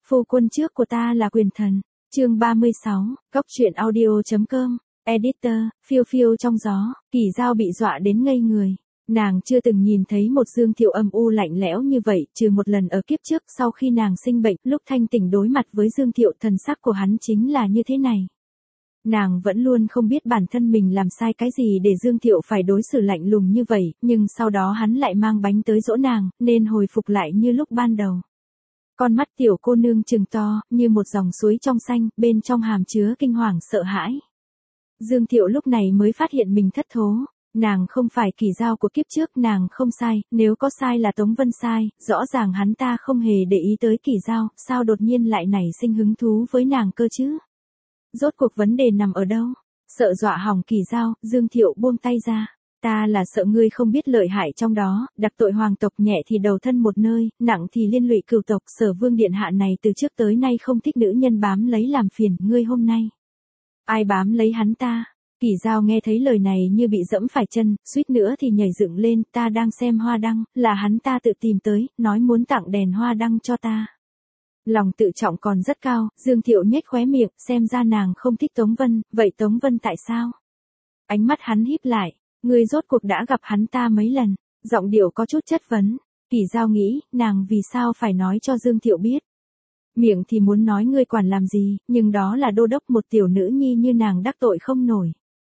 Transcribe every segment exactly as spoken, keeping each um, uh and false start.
Phu quân trước của ta là quyền thần. Chương ba mươi sáu, Góc truyện audio chấm com, Editor, phiêu phiêu trong gió, Kỳ Dao bị dọa đến ngây người. Nàng chưa từng nhìn thấy một Dương Thiệu âm u lạnh lẽo như vậy, trừ một lần ở kiếp trước sau khi nàng sinh bệnh, lúc thanh tỉnh đối mặt với Dương Thiệu thần sắc của hắn chính là như thế này. Nàng vẫn luôn không biết bản thân mình làm sai cái gì để Dương Thiệu phải đối xử lạnh lùng như vậy, nhưng sau đó hắn lại mang bánh tới dỗ nàng, nên hồi phục lại như lúc ban đầu. Con mắt tiểu cô nương trừng to, như một dòng suối trong xanh, bên trong hàm chứa kinh hoàng sợ hãi. Dương Thiệu lúc này mới phát hiện mình thất thố. Nàng không phải Kỳ Dao của kiếp trước, nàng không sai, nếu có sai là Tống Vân sai, rõ ràng hắn ta không hề để ý tới Kỳ Dao, sao đột nhiên lại nảy sinh hứng thú với nàng cơ chứ? Rốt cuộc vấn đề nằm ở đâu? Sợ dọa hỏng Kỳ Dao, Dương Thiệu buông tay ra. Ta là sợ ngươi không biết lợi hại trong đó, đặc tội hoàng tộc nhẹ thì đầu thân một nơi, nặng thì liên lụy cửu tộc. Sở Vương điện hạ này từ trước tới nay không thích nữ nhân bám lấy làm phiền, ngươi hôm nay. Ai bám lấy hắn ta? Kỳ Dao nghe thấy lời này như bị dẫm phải chân, suýt nữa thì nhảy dựng lên, ta đang xem hoa đăng, là hắn ta tự tìm tới, nói muốn tặng đèn hoa đăng cho ta. Lòng tự trọng còn rất cao, Dương Thiệu nhếch khóe miệng, xem ra nàng không thích Tống Vân, vậy Tống Vân tại sao? Ánh mắt hắn híp lại, ngươi rốt cuộc đã gặp hắn ta mấy lần, giọng điệu có chút chất vấn. Kỳ Dao nghĩ, nàng vì sao phải nói cho Dương Thiệu biết. Miệng thì muốn nói ngươi quản làm gì, nhưng đó là đô đốc một tiểu nữ nhi như nàng đắc tội không nổi.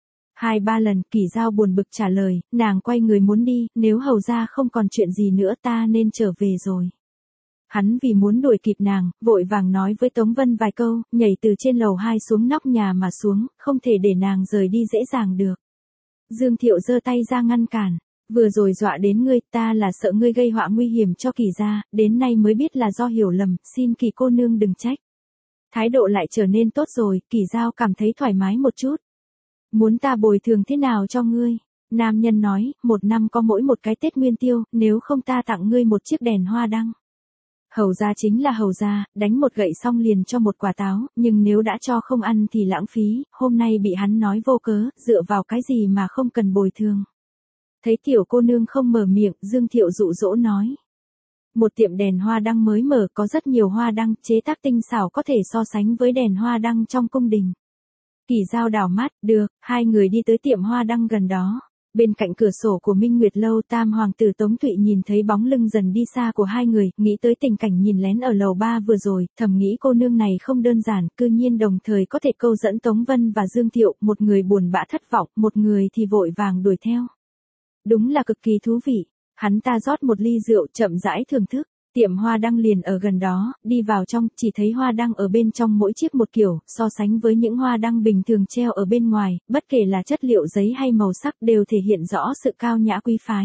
Hai ba lần Kỳ Dao buồn bực trả lời, nàng quay người muốn đi, nếu hầu ra không còn chuyện gì nữa ta nên trở về rồi. Hắn vì muốn đuổi kịp nàng, vội vàng nói với Tống Vân vài câu, nhảy từ trên lầu hai xuống nóc nhà mà xuống, không thể để nàng rời đi dễ dàng được. Dương Thiệu giơ tay ra ngăn cản, vừa rồi dọa đến ngươi, ta là sợ ngươi gây họa nguy hiểm cho Kỳ gia, đến nay mới biết là do hiểu lầm, xin Kỳ cô nương đừng trách. Thái độ lại trở nên tốt rồi, Kỳ Dao cảm thấy thoải mái một chút. Muốn ta bồi thường thế nào cho ngươi? Nam nhân nói, một năm có mỗi một cái Tết Nguyên Tiêu, nếu không ta tặng ngươi một chiếc đèn hoa đăng. Hầu gia chính là hầu gia, đánh một gậy xong liền cho một quả táo, nhưng nếu đã cho không ăn thì lãng phí, hôm nay bị hắn nói vô cớ, dựa vào cái gì mà không cần bồi thường. Thấy tiểu cô nương không mở miệng, Dương Thiệu dụ dỗ nói. Một tiệm đèn hoa đăng mới mở, có rất nhiều hoa đăng, chế tác tinh xảo có thể so sánh với đèn hoa đăng trong cung đình. Kỳ Dao đảo mắt, được, hai người đi tới tiệm hoa đăng gần đó. Bên cạnh cửa sổ của Minh Nguyệt Lâu, tam hoàng tử Tống Thụy nhìn thấy bóng lưng dần đi xa của hai người, nghĩ tới tình cảnh nhìn lén ở lầu ba vừa rồi, thầm nghĩ cô nương này không đơn giản, cư nhiên đồng thời có thể câu dẫn Tống Vân và Dương Thiệu, một người buồn bã thất vọng, một người thì vội vàng đuổi theo. Đúng là cực kỳ thú vị. Hắn ta rót một ly rượu chậm rãi thưởng thức. Tiệm hoa đăng liền ở gần đó, đi vào trong, chỉ thấy hoa đăng ở bên trong mỗi chiếc một kiểu, so sánh với những hoa đăng bình thường treo ở bên ngoài, bất kể là chất liệu giấy hay màu sắc đều thể hiện rõ sự cao nhã quý phái.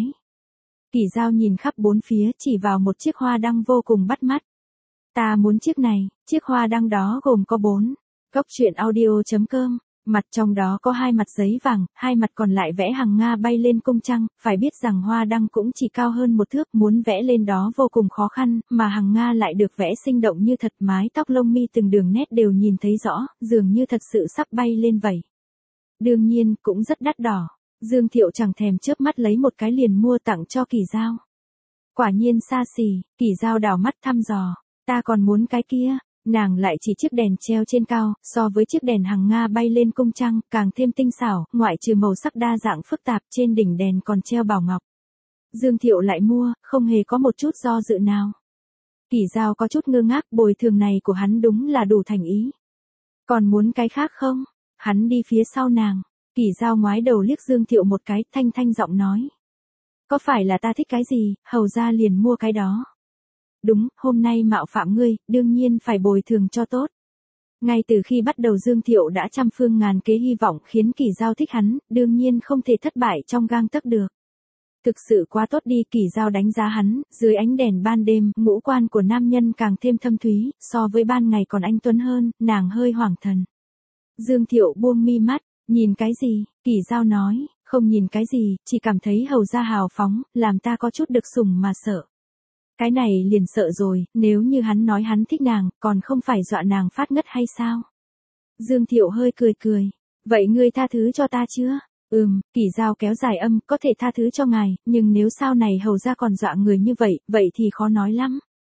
Kỳ Dao nhìn khắp bốn phía, chỉ vào một chiếc hoa đăng vô cùng bắt mắt. Ta muốn chiếc này, chiếc hoa đăng đó gồm có bốn. Góc truyện audio chấm com. Mặt trong đó có hai mặt giấy vàng, hai mặt còn lại vẽ hằng nga bay lên cung trăng, phải biết rằng hoa đăng cũng chỉ cao hơn một thước, muốn vẽ lên đó vô cùng khó khăn, mà hằng nga lại được vẽ sinh động như thật, mái tóc lông mi từng đường nét đều nhìn thấy rõ, dường như thật sự sắp bay lên vậy. Đương nhiên, cũng rất đắt đỏ. Dương Thiệu chẳng thèm chớp mắt lấy một cái liền mua tặng cho Kỳ Dao. Quả nhiên xa xỉ, Kỳ Dao đảo mắt thăm dò, ta còn muốn cái kia. Nàng lại chỉ chiếc đèn treo trên cao, so với chiếc đèn hằng nga bay lên cung trăng, càng thêm tinh xảo, ngoại trừ màu sắc đa dạng phức tạp, trên đỉnh đèn còn treo bảo ngọc. Dương Thiệu lại mua, không hề có một chút do dự nào. Kỳ Dao có chút ngơ ngác, bồi thường này của hắn đúng là đủ thành ý. Còn muốn cái khác không? Hắn đi phía sau nàng. Kỳ Dao ngoái đầu liếc Dương Thiệu một cái, thanh thanh giọng nói. Có phải là ta thích cái gì, hầu ra liền mua cái đó. Đúng, hôm nay mạo phạm ngươi, đương nhiên phải bồi thường cho tốt. Ngay từ khi bắt đầu Dương Thiệu đã trăm phương ngàn kế hy vọng khiến Kỳ Dao thích hắn, đương nhiên không thể thất bại trong gang tấc được. Thực sự quá tốt đi, Kỳ Dao đánh giá hắn, dưới ánh đèn ban đêm, ngũ quan của nam nhân càng thêm thâm thúy, so với ban ngày còn anh tuấn hơn, nàng hơi hoảng thần. Dương Thiệu buông mi mắt, nhìn cái gì, Kỳ Dao nói, không nhìn cái gì, chỉ cảm thấy hầu ra hào phóng, làm ta có chút được sủng mà sợ. Cái này liền sợ rồi, nếu như hắn nói hắn thích nàng, còn không phải dọa nàng phát ngất hay sao? Dương Thiệu hơi cười cười. Vậy ngươi tha thứ cho ta chưa? Ừm, Kỳ Dao kéo dài âm, có thể tha thứ cho ngài, nhưng nếu sau này hầu ra còn dọa người như vậy, vậy thì khó nói lắm.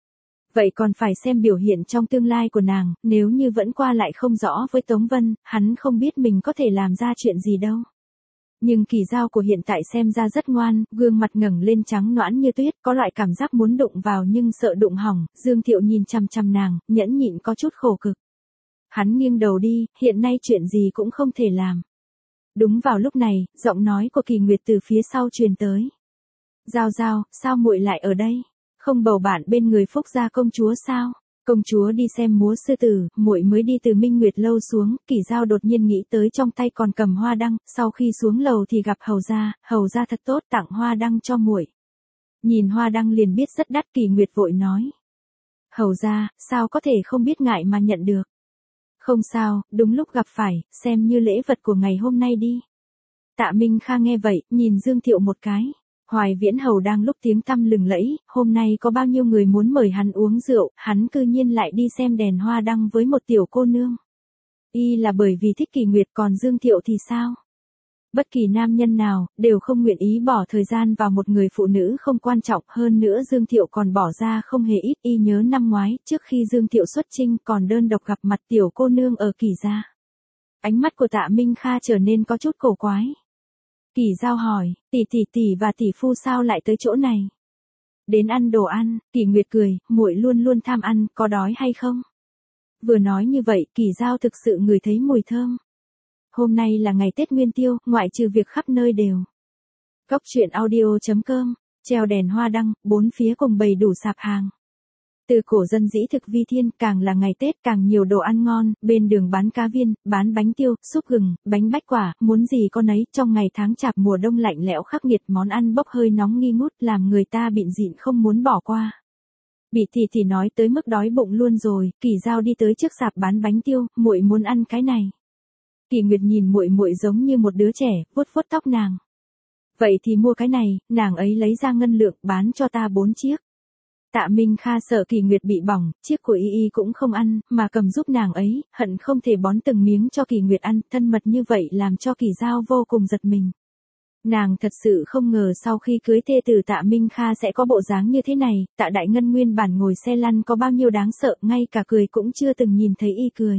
Vậy còn phải xem biểu hiện trong tương lai của nàng, nếu như vẫn qua lại không rõ với Tống Vân, hắn không biết mình có thể làm ra chuyện gì đâu. Nhưng Kỳ Giao của hiện tại xem ra rất ngoan, gương mặt ngẩng lên trắng nõn như tuyết, có loại cảm giác muốn đụng vào nhưng sợ đụng hỏng, Dương Thiệu nhìn chằm chằm nàng, nhẫn nhịn có chút khổ cực. Hắn nghiêng đầu đi, hiện nay chuyện gì cũng không thể làm. Đúng vào lúc này, giọng nói của Kỳ Nguyệt từ phía sau truyền tới. Giao Giao, sao muội lại ở đây? Không bầu bạn bên người Phúc gia công chúa sao? Công chúa đi xem múa sư tử, muội mới đi từ Minh Nguyệt lâu xuống, Kỳ Giao đột nhiên nghĩ tới trong tay còn cầm hoa đăng, sau khi xuống lầu thì gặp hầu gia, hầu gia thật tốt tặng hoa đăng cho muội. Nhìn hoa đăng liền biết rất đắt, Kỳ Nguyệt vội nói. Hầu gia, sao có thể không biết ngại mà nhận được. Không sao, đúng lúc gặp phải, xem như lễ vật của ngày hôm nay đi. Tạ Minh Kha nghe vậy, nhìn Dương Thiệu một cái. Hoài Viễn Hầu đang lúc tiếng tăm lừng lẫy, hôm nay có bao nhiêu người muốn mời hắn uống rượu, hắn cư nhiên lại đi xem đèn hoa đăng với một tiểu cô nương. Y là bởi vì thích Kỳ Nguyệt, còn Dương Thiệu thì sao? Bất kỳ nam nhân nào, đều không nguyện ý bỏ thời gian vào một người phụ nữ không quan trọng, hơn nữa Dương Thiệu còn bỏ ra không hề ít. Y nhớ năm ngoái, trước khi Dương Thiệu xuất chinh còn đơn độc gặp mặt tiểu cô nương ở Kỳ gia. Ánh mắt của Tạ Minh Kha trở nên có chút cổ quái. Kỳ Giao hỏi, tỷ tỷ tỷ và tỷ phu sao lại tới chỗ này? Đến ăn đồ ăn, Kỳ Nguyệt cười, muội luôn luôn tham ăn, có đói hay không? Vừa nói như vậy, Kỳ Giao thực sự ngửi thấy mùi thơm. Hôm nay là ngày Tết Nguyên Tiêu, ngoại trừ việc khắp nơi đều. Cốc truyện audio chấm com, treo đèn hoa đăng, bốn phía cùng bày đủ sạp hàng. Từ cổ dân dĩ thực vi thiên, càng là ngày Tết càng nhiều đồ ăn ngon, bên đường bán cá viên, bán bánh tiêu, súp gừng, bánh bách quả, muốn gì có nấy, trong ngày tháng chạp mùa đông lạnh lẽo khắc nghiệt, món ăn bốc hơi nóng nghi ngút làm người ta bịn dịn không muốn bỏ qua. Bị tỷ tỷ nói tới mức đói bụng luôn rồi, Kỳ Giao đi tới trước sạp bán bánh tiêu, muội muốn ăn cái này. Kỳ Nguyệt nhìn muội muội giống như một đứa trẻ, vuốt vuốt tóc nàng. Vậy thì mua cái này, nàng ấy lấy ra ngân lượng, bán cho ta bốn chiếc. Tạ Minh Kha sợ Kỳ Nguyệt bị bỏng, chiếc của y y cũng không ăn, mà cầm giúp nàng ấy, hận không thể bón từng miếng cho Kỳ Nguyệt ăn, thân mật như vậy làm cho Kỳ Giao vô cùng giật mình. Nàng thật sự không ngờ sau khi cưới thê tử Tạ Minh Kha sẽ có bộ dáng như thế này, Tạ Đại Ngân nguyên bản ngồi xe lăn có bao nhiêu đáng sợ, ngay cả cười cũng chưa từng nhìn thấy y cười.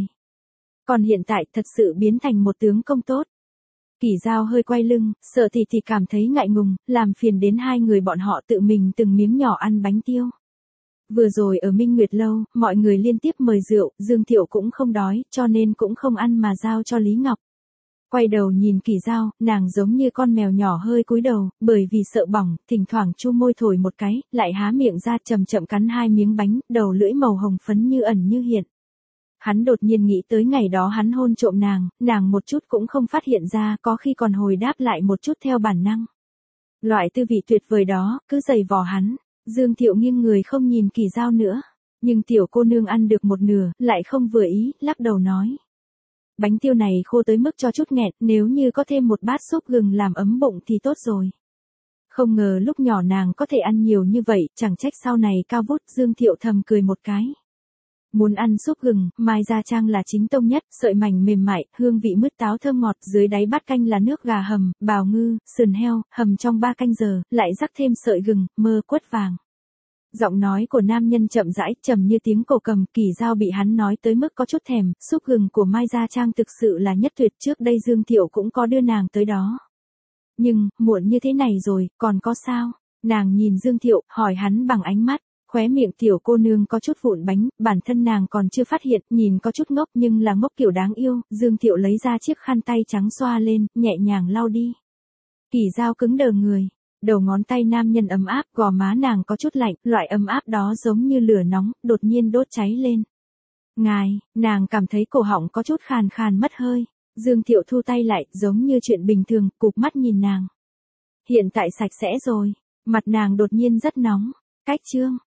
Còn hiện tại thật sự biến thành một tướng công tốt. Kỳ Giao hơi quay lưng, sợ thì thì cảm thấy ngại ngùng, làm phiền đến hai người bọn họ tự mình từng miếng nhỏ ăn bánh tiêu. Vừa rồi ở Minh Nguyệt lâu, mọi người liên tiếp mời rượu, Dương Thiệu cũng không đói, cho nên cũng không ăn mà giao cho Lý Ngọc. Quay đầu nhìn Kỳ Giao, nàng giống như con mèo nhỏ hơi cúi đầu, bởi vì sợ bỏng, thỉnh thoảng chu môi thổi một cái, lại há miệng ra chậm chậm cắn hai miếng bánh, đầu lưỡi màu hồng phấn như ẩn như hiện. Hắn đột nhiên nghĩ tới ngày đó hắn hôn trộm nàng, nàng một chút cũng không phát hiện ra, có khi còn hồi đáp lại một chút theo bản năng. Loại tư vị tuyệt vời đó, cứ giày vò hắn. Dương Thiệu nghiêng người không nhìn Kỳ Giao nữa. Nhưng tiểu cô nương ăn được một nửa, lại không vừa ý, lắc đầu nói. Bánh tiêu này khô tới mức cho chút nghẹn, nếu như có thêm một bát súp gừng làm ấm bụng thì tốt rồi. Không ngờ lúc nhỏ nàng có thể ăn nhiều như vậy, chẳng trách sau này cao vút. Dương Thiệu thầm cười một cái. Muốn ăn súp gừng, Mai Gia Trang là chính tông nhất, sợi mảnh mềm mại, hương vị mứt táo thơm ngọt, dưới đáy bát canh là nước gà hầm, bào ngư, sườn heo, hầm trong ba canh giờ, lại rắc thêm sợi gừng, mơ quất vàng. Giọng nói của nam nhân chậm rãi, trầm như tiếng cổ cầm, Kỳ Giao bị hắn nói tới mức có chút thèm, súp gừng của Mai Gia Trang thực sự là nhất tuyệt, trước đây Dương Thiệu cũng có đưa nàng tới đó. Nhưng, muộn như thế này rồi, còn có sao? Nàng nhìn Dương Thiệu, hỏi hắn bằng ánh mắt. Khóe miệng tiểu cô nương có chút vụn bánh, bản thân nàng còn chưa phát hiện, nhìn có chút ngốc nhưng là ngốc kiểu đáng yêu, Dương Thiệu lấy ra chiếc khăn tay trắng xoa lên, nhẹ nhàng lau đi. Kỳ Giao cứng đờ người, đầu ngón tay nam nhân ấm áp, gò má nàng có chút lạnh, loại ấm áp đó giống như lửa nóng, đột nhiên đốt cháy lên. Ngài, nàng cảm thấy cổ họng có chút khàn khàn mất hơi, Dương Thiệu thu tay lại, giống như chuyện bình thường, cụp mắt nhìn nàng. Hiện tại sạch sẽ rồi, mặt nàng đột nhiên rất nóng, cách chương.